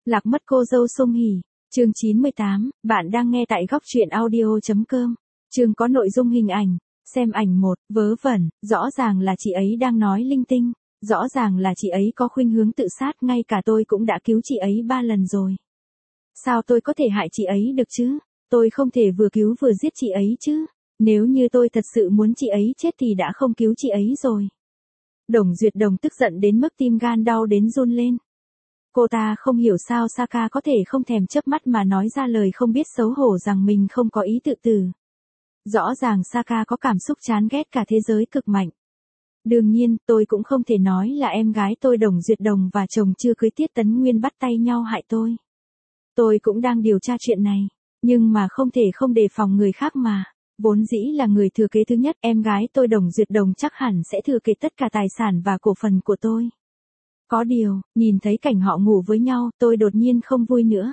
Lạc mất cô dâu Song Hỷ, chương 98, bạn đang nghe tại góc truyện audio.com. Chương có nội dung hình ảnh, xem ảnh 1, vớ vẩn, rõ ràng là chị ấy đang nói linh tinh, rõ ràng là chị ấy có khuynh hướng tự sát, ngay cả tôi cũng đã cứu chị ấy 3 lần rồi. Sao tôi có thể hại chị ấy được chứ? Tôi không thể vừa cứu vừa giết chị ấy chứ. Nếu như tôi thật sự muốn chị ấy chết thì đã không cứu chị ấy rồi. Đồng Duyệt Đồng tức giận đến mức tim gan đau đến run lên. Cô ta không hiểu sao Saka có thể không thèm chớp mắt mà nói ra lời không biết xấu hổ rằng mình không có ý tự tử. Rõ ràng Saka có cảm xúc chán ghét cả thế giới cực mạnh. Đương nhiên, tôi cũng không thể nói là em gái tôi Đồng Duyệt Đồng và chồng chưa cưới Tiết Tấn Nguyên bắt tay nhau hại tôi. Tôi cũng đang điều tra chuyện này, nhưng mà không thể không đề phòng người khác mà. Vốn dĩ là người thừa kế thứ nhất, em gái tôi Đồng Duyệt Đồng chắc hẳn sẽ thừa kế tất cả tài sản và cổ phần của tôi. Có điều, nhìn thấy cảnh họ ngủ với nhau, tôi đột nhiên không vui nữa.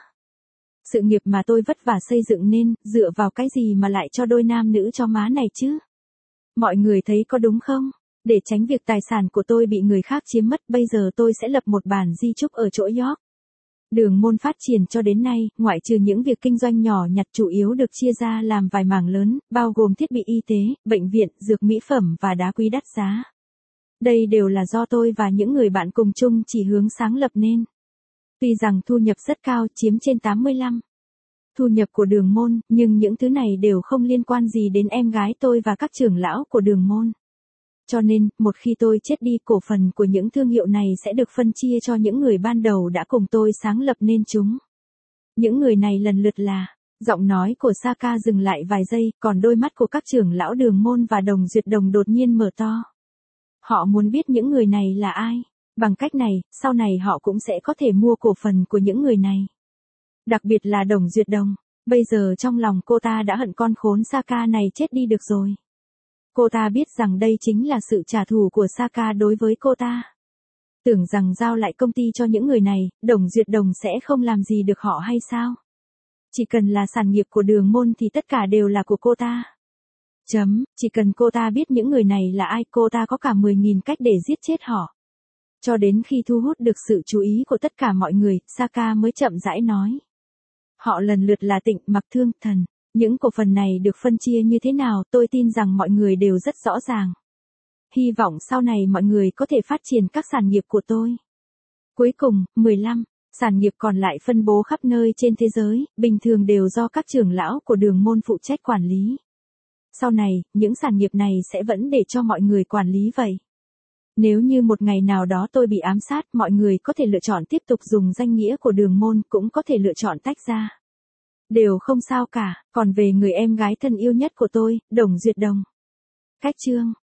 Sự nghiệp mà tôi vất vả xây dựng nên, dựa vào cái gì mà lại cho đôi nam nữ cho má này chứ? Mọi người thấy có đúng không? Để tránh việc tài sản của tôi bị người khác chiếm mất, bây giờ tôi sẽ lập một bản di chúc ở chỗ York. Đường Môn phát triển cho đến nay, ngoại trừ những việc kinh doanh nhỏ nhặt, chủ yếu được chia ra làm vài mảng lớn, bao gồm thiết bị y tế, bệnh viện, dược mỹ phẩm và đá quý đắt giá. Đây đều là do tôi và những người bạn cùng chung chỉ hướng sáng lập nên. Tuy rằng thu nhập rất cao, chiếm trên 85% thu nhập của Đường Môn, nhưng những thứ này đều không liên quan gì đến em gái tôi và các trưởng lão của Đường Môn. Cho nên, một khi tôi chết đi, cổ phần của những thương hiệu này sẽ được phân chia cho những người ban đầu đã cùng tôi sáng lập nên chúng. Những người này lần lượt là... Giọng nói của Saka dừng lại vài giây, còn đôi mắt của các trưởng lão Đường Môn và Đồng Duyệt Đồng đột nhiên mở to. Họ muốn biết những người này là ai. Bằng cách này, sau này họ cũng sẽ có thể mua cổ phần của những người này. Đặc biệt là Đồng Duyệt Đồng. Bây giờ trong lòng cô ta đã hận con khốn Saka này chết đi được rồi. Cô ta biết rằng đây chính là sự trả thù của Saka đối với cô ta. Tưởng rằng giao lại công ty cho những người này, Đồng Duyệt Đồng sẽ không làm gì được họ hay sao? Chỉ cần là sản nghiệp của Đường Môn thì tất cả đều là của cô ta. Chỉ cần cô ta biết những người này là ai, cô ta có cả 10.000 cách để giết chết họ. Cho đến khi thu hút được sự chú ý của tất cả mọi người, Saka mới chậm rãi nói. Họ lần lượt là Tịnh, Mặc, Thương, Thần. Những cổ phần này được phân chia như thế nào, tôi tin rằng mọi người đều rất rõ ràng. Hy vọng sau này mọi người có thể phát triển các sản nghiệp của tôi. Cuối cùng, 15 sản nghiệp còn lại phân bố khắp nơi trên thế giới, bình thường đều do các trưởng lão của Đường Môn phụ trách quản lý. Sau này, những sản nghiệp này sẽ vẫn để cho mọi người quản lý vậy. Nếu như một ngày nào đó tôi bị ám sát, mọi người có thể lựa chọn tiếp tục dùng danh nghĩa của Đường Môn, cũng có thể lựa chọn tách ra. Đều không sao cả, còn về người em gái thân yêu nhất của tôi, Đồng Duyệt Đồng. Cách chương